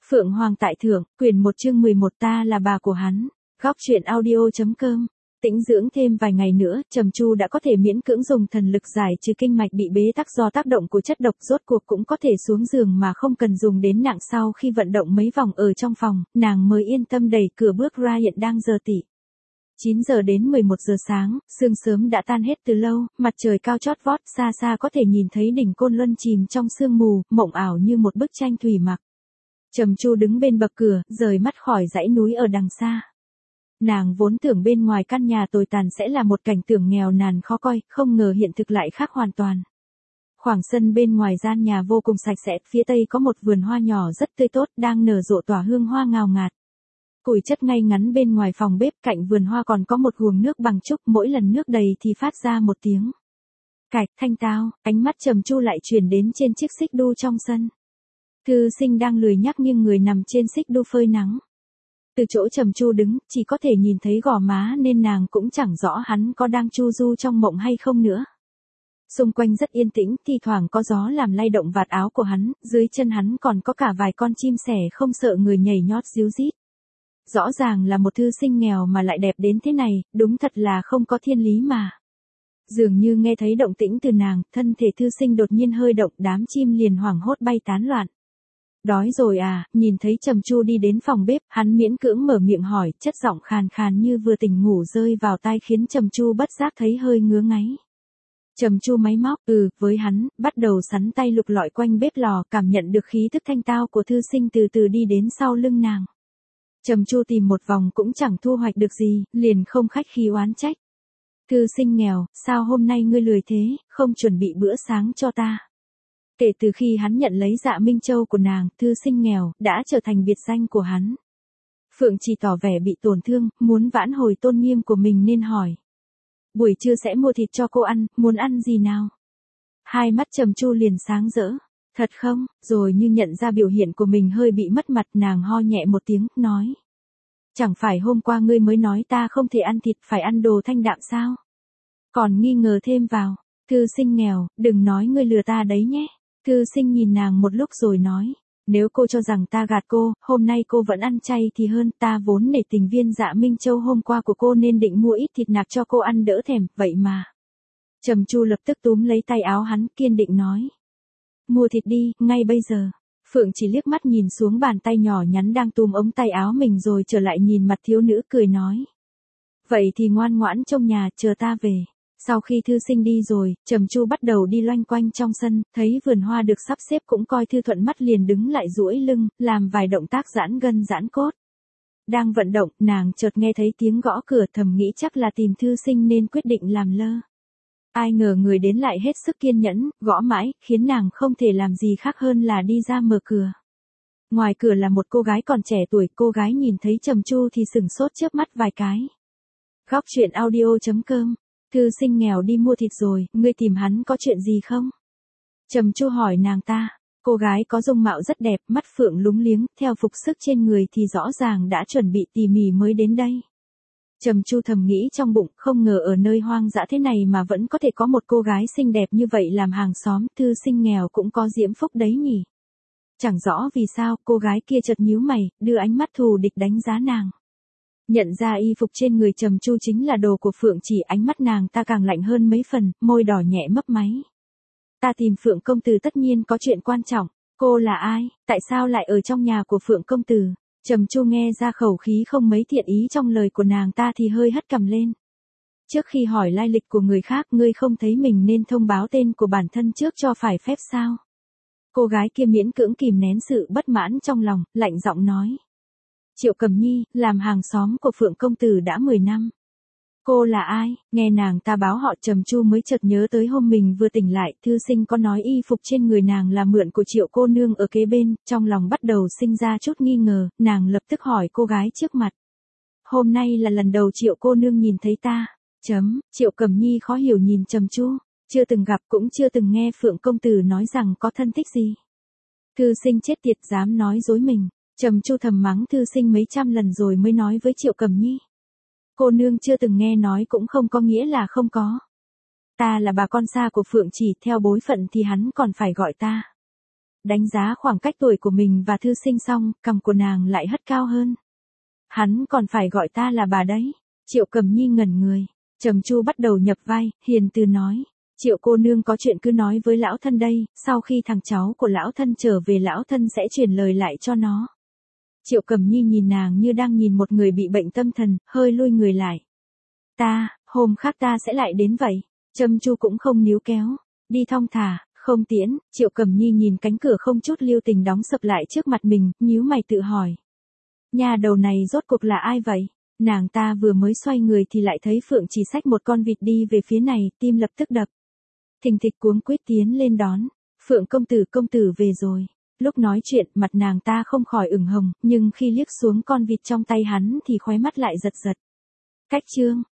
Phượng Hoàng tại thượng, quyển 1 chương 11 ta là bà của hắn. Góc truyện audio.com. Tĩnh dưỡng thêm vài ngày nữa, Trầm Chu đã có thể miễn cưỡng dùng thần lực giải trừ kinh mạch bị bế tắc do tác động của chất độc, rốt cuộc cũng có thể xuống giường mà không cần dùng đến nặng. Sau khi vận động mấy vòng ở trong phòng, nàng mới yên tâm đẩy cửa bước ra. Hiện đang giờ tỉ 9 giờ đến 11 giờ sáng, sương sớm đã tan hết từ lâu, mặt trời cao chót vót, xa xa có thể nhìn thấy đỉnh Côn Luân chìm trong sương mù, mộng ảo như một bức tranh thủy mặc. Trầm Chu đứng bên bậc cửa, rời mắt khỏi dãy núi ở đằng xa. Nàng vốn tưởng bên ngoài căn nhà tồi tàn sẽ là một cảnh tượng nghèo nàn khó coi, không ngờ hiện thực lại khác hoàn toàn. Khoảng sân bên ngoài gian nhà vô cùng sạch sẽ, phía tây có một vườn hoa nhỏ rất tươi tốt, đang nở rộ tỏa hương hoa ngào ngạt. Củi chất ngay ngắn bên ngoài phòng bếp, cạnh vườn hoa còn có một guồng nước bằng trúc, mỗi lần nước đầy thì phát ra một tiếng cạch thanh tao. Ánh mắt Trầm Chu lại chuyển đến trên chiếc xích đu trong sân. Thư Sinh đang lười nhác nghiêng người nằm trên xích đu phơi nắng. Từ chỗ Trầm Chu đứng, chỉ có thể nhìn thấy gò má nên nàng cũng chẳng rõ hắn có đang chu du trong mộng hay không nữa. Xung quanh rất yên tĩnh, thi thoảng có gió làm lay động vạt áo của hắn, dưới chân hắn còn có cả vài con chim sẻ không sợ người nhảy nhót ríu rít. Rõ ràng là một thư sinh nghèo mà lại đẹp đến thế này, đúng thật là không có thiên lý mà. Dường như nghe thấy động tĩnh từ nàng, thân thể thư sinh đột nhiên hơi động, đám chim liền hoảng hốt bay tán loạn. Đói rồi à? Nhìn thấy Trầm Chu đi đến phòng bếp, hắn miễn cưỡng mở miệng hỏi, chất giọng khàn khàn như vừa tỉnh ngủ rơi vào tai khiến Trầm Chu bất giác thấy hơi ngứa ngáy. Trầm Chu máy móc, với hắn, bắt đầu sắn tay lục lọi quanh bếp lò, cảm nhận được khí thức thanh tao của thư sinh từ từ đi đến sau lưng nàng. Trầm Chu tìm một vòng cũng chẳng thu hoạch được gì, liền không khách khí oán trách. Thư sinh nghèo, sao hôm nay ngươi lười thế, không chuẩn bị bữa sáng cho ta? Kể từ khi hắn nhận lấy Dạ Minh Châu của nàng, thư sinh nghèo đã trở thành biệt danh của hắn. Phượng chỉ tỏ vẻ bị tổn thương, muốn vãn hồi tôn nghiêm của mình nên hỏi. Buổi trưa sẽ mua thịt cho cô ăn, muốn ăn gì nào? Hai mắt Trầm Chu liền sáng rỡ. Thật không? Rồi như nhận ra biểu hiện của mình hơi bị mất mặt, nàng ho nhẹ một tiếng, nói. Chẳng phải hôm qua ngươi mới nói ta không thể ăn thịt, phải ăn đồ thanh đạm sao? Còn nghi ngờ thêm vào. Thư sinh nghèo, đừng nói ngươi lừa ta đấy nhé. Thư sinh nhìn nàng một lúc rồi nói. Nếu cô cho rằng ta gạt cô, hôm nay cô vẫn ăn chay thì hơn, ta vốn nể tình viên Dạ Minh Châu hôm qua của cô nên định mua ít thịt nạc cho cô ăn đỡ thèm, vậy mà. Trầm Chu lập tức túm lấy tay áo hắn, kiên định nói. Mua thịt đi, ngay bây giờ. Phượng chỉ liếc mắt nhìn xuống bàn tay nhỏ nhắn đang túm ống tay áo mình rồi trở lại nhìn mặt thiếu nữ cười nói. Vậy thì ngoan ngoãn trong nhà, chờ ta về. Sau khi thư sinh đi rồi, Trầm Chu bắt đầu đi loanh quanh trong sân, thấy vườn hoa được sắp xếp cũng coi thư thuận mắt liền đứng lại duỗi lưng, làm vài động tác giãn gân giãn cốt. Đang vận động, nàng chợt nghe thấy tiếng gõ cửa, thầm nghĩ chắc là tìm thư sinh nên quyết định làm lơ. Ai ngờ người đến lại hết sức kiên nhẫn, gõ mãi, khiến nàng không thể làm gì khác hơn là đi ra mở cửa. Ngoài cửa là một cô gái còn trẻ tuổi, cô gái nhìn thấy Trầm Chu thì sửng sốt chớp mắt vài cái. Góc truyện audio.com. Thư sinh nghèo đi mua thịt rồi, ngươi tìm hắn có chuyện gì không? Trầm Chu hỏi nàng ta. Cô gái có dung mạo rất đẹp, mắt phượng lúng liếng, theo phục sức trên người thì rõ ràng đã chuẩn bị tỉ mỉ mới đến đây. Trầm Chu thầm nghĩ trong bụng, không ngờ ở nơi hoang dã thế này mà vẫn có thể có một cô gái xinh đẹp như vậy làm hàng xóm, thư sinh nghèo cũng có diễm phúc đấy nhỉ. Chẳng rõ vì sao, cô gái kia chợt nhíu mày, đưa ánh mắt thù địch đánh giá nàng. Nhận ra y phục trên người Trầm Chu chính là đồ của Phượng chỉ, ánh mắt nàng ta càng lạnh hơn mấy phần, môi đỏ nhẹ mấp máy. Ta tìm Phượng công tử tất nhiên có chuyện quan trọng, cô là ai, tại sao lại ở trong nhà của Phượng công tử? Trầm Chu nghe ra khẩu khí không mấy thiện ý trong lời của nàng ta thì hơi hất cằm lên. Trước khi hỏi lai lịch của người khác, ngươi không thấy mình nên thông báo tên của bản thân trước cho phải phép sao? Cô gái kia miễn cưỡng kìm nén sự bất mãn trong lòng, lạnh giọng nói. Triệu Cầm Nhi, làm hàng xóm của Phượng công tử đã 10 năm. Cô là ai? Nghe nàng ta báo họ, Trầm Chu mới chợt nhớ tới hôm mình vừa tỉnh lại, thư sinh có nói y phục trên người nàng là mượn của Triệu cô nương ở kế bên, trong lòng bắt đầu sinh ra chút nghi ngờ, nàng lập tức hỏi cô gái trước mặt. Hôm nay là lần đầu Triệu cô nương nhìn thấy ta. Triệu Cầm Nhi khó hiểu nhìn Trầm Chu, chưa từng gặp cũng chưa từng nghe Phượng công tử nói rằng có thân thích gì. Thư sinh chết tiệt dám nói dối mình. Trầm Chu thầm mắng thư sinh mấy trăm lần rồi mới nói với Triệu Cầm Nhi. Cô nương chưa từng nghe nói cũng không có nghĩa là không có. Ta là bà con xa của Phượng chỉ, theo bối phận thì hắn còn phải gọi ta đánh giá khoảng cách tuổi của mình và thư sinh xong, cằm của nàng lại hất cao hơn. Hắn còn phải gọi ta là bà đấy. Triệu Cẩm Nhi ngẩn người. Trầm Chu bắt đầu nhập vai, hiền từ nói. Triệu cô nương có chuyện cứ nói với lão thân đây, sau khi thằng cháu của lão thân trở về lão thân sẽ truyền lời lại cho nó. Triệu Cẩm Nhi nhìn nàng như đang nhìn một người bị bệnh tâm thần, hơi lui người lại. Hôm khác ta sẽ lại đến vậy. Trầm Chu cũng không níu kéo. Đi thong thả, không tiễn. Triệu Cẩm Nhi nhìn cánh cửa không chút lưu tình đóng sập lại trước mặt mình, nhíu mày tự hỏi. Nhà đầu này rốt cuộc là ai vậy? Nàng ta vừa mới xoay người thì lại thấy Phượng Chỉ xách một con vịt đi về phía này, tim lập tức đập. Thình thịch cuống quýt tiến lên đón. Phượng công tử về rồi. Lúc nói chuyện mặt nàng ta không khỏi ửng hồng, nhưng khi liếc xuống con vịt trong tay hắn thì khóe mắt lại giật giật. Cách chương,